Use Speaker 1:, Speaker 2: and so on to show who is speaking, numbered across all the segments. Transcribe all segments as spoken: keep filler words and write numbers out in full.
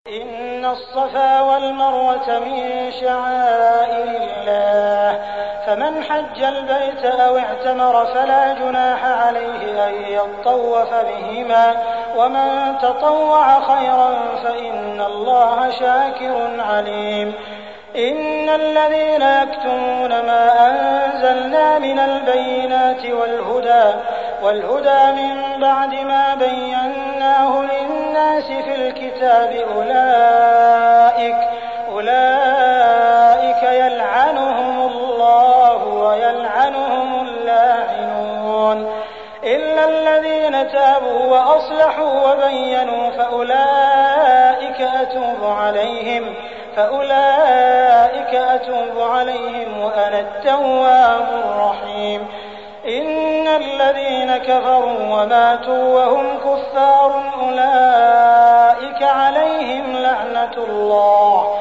Speaker 1: إن الصفا والمروة من شعائر الله فمن حج البيت أو اعتمر فلا جناح عليه أن يطوف بهما ومن تطوع خيرا فإن الله شاكر عليم. إن الذين يكتمون ما أنزلنا من البينات والهدى والهدى من بعد ما بيناه للناس في الكتاب أولئك أولئك يلعنهم الله ويلعنهم اللاعنون إلا الذين تابوا وأصلحوا وبينوا فأولئك أتوب عليهم فأولئك أتوب عليهم وأنا التواب الرحيم. إن الذين كفروا وماتوا وهم كفار أولئك عليهم لعنة الله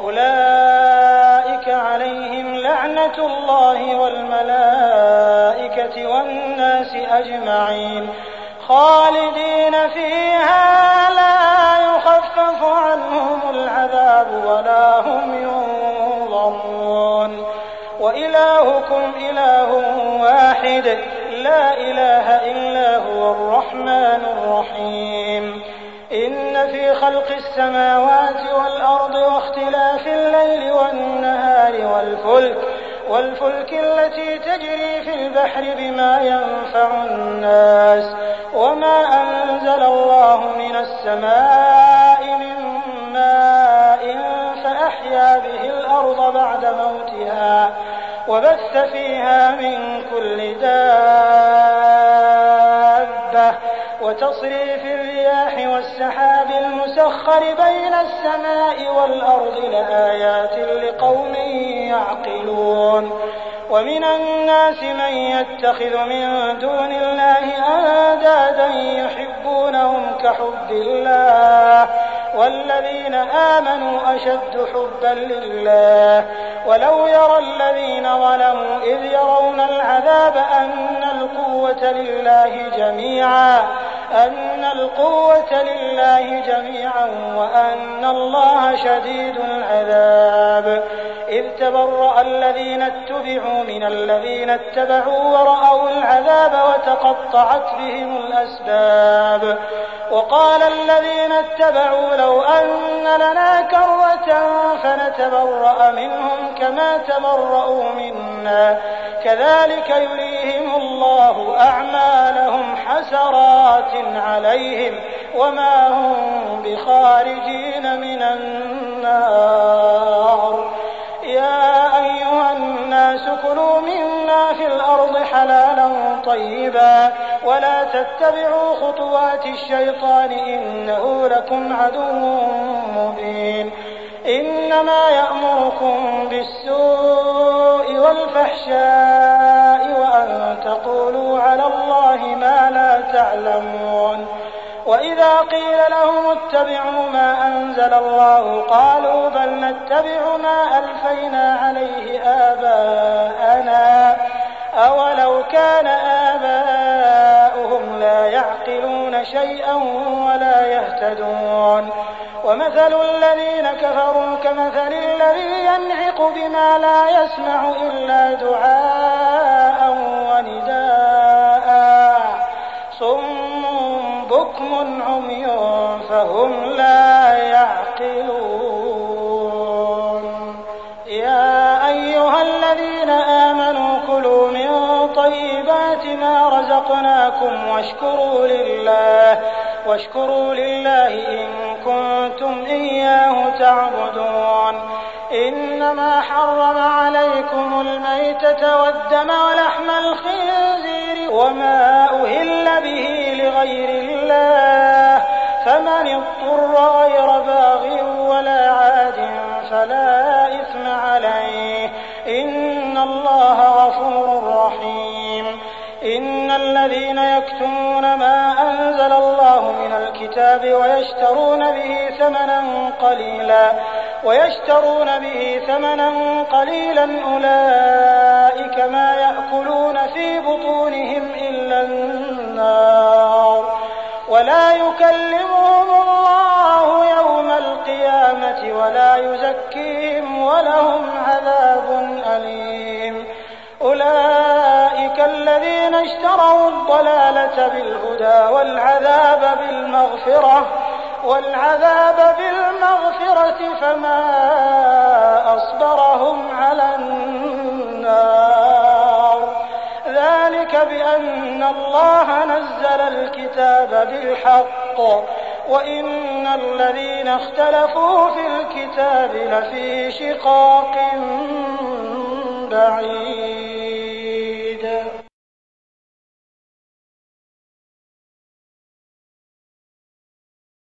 Speaker 1: أولئك عليهم لعنة الله والملائكة والناس أجمعين خالدين فيها لا يخفف عنهم العذاب ولا هم ينظرون. وإلهكم إله واحد لا إله إلا هو الرحمن الرحيم. إن في خلق السماوات والأرض واختلاف الليل والنهار والفلك والفلك التي تجري في البحر بما ينفع الناس وما أنزل الله من السماء من ماء فأحيا به الأرض بعد موتها وبث فيها من كل دابة وتصريف الرياح والسحاب المسخر بين السماء والأرض لآيات لقوم يعقلون. ومن الناس من يتخذ من دون الله أندادا يحبونهم كحب الله والذين آمنوا أشد حبا لله ولو يرى الذين ظلموا إذ يرون العذاب أن القوة لله جميعا أن القوة لله جميعا وأن الله شديد العذاب. إذ تبرأ الذين اتبعوا من الذين اتبعوا ورأوا العذاب وتقطعت بهم الأسباب. وقال الذين اتبعوا لو أن لنا كرة فنتبرأ منهم كما تبرأوا منا كذلك يريهم الله أعمالهم حسرات عليهم وما هم بخارجين من النار. يا أيها الناس كلوا مما في الأرض حلالا طيبا ولا تتبعوا خطوات الشيطان إنه لكم عدو مبين. إنما يأمركم بالسوء والفحشاء وأن تقولوا على الله ما لا تعلمون. وإذا قيل لهم اتبعوا ما أنزل الله قالوا بل نتبع ما ألفينا عليه آباءنا أولو كان آباؤهم لا يعقلون شيئا ولا يهتدون. ومثل الذين كفروا كمثل الذي ينعق بما لا يسمع إلا دعاء ونداء صم بكم عمي فهم لا يعقلون. يا أيها الذين آمنوا كلوا من طيبات ما رزقناكم واشكروا لله واشكروا لله إن كنتم إياه تعبدون. إنما حرم عليكم الميتة والدم ولحم الخنزير وما أهل به لغير الله فمن اضطر غير باغ ولا عاد فلا إثم عليه إن الله غفور رحيم. إن الذين يكتمون ما أنزل الله من الكتاب ويشترون به ثمنا قليلا ويشترون به ثمنا قليلا أولئك ما يأكلون في بطونهم إلا النار ولا يكلمهم الله يوم القيامة ولا يزكيهم ولهم عذاب أليم. أولئك الذين اشتروا الضلالة بالهدى والعذاب بالمغفرة والعذاب بالمغفرة فما أصبرهم على النار. ذلك بأن الله نزل الكتاب بالحق وإن الذين اختلفوا في الكتاب لفي شقاق بعيد.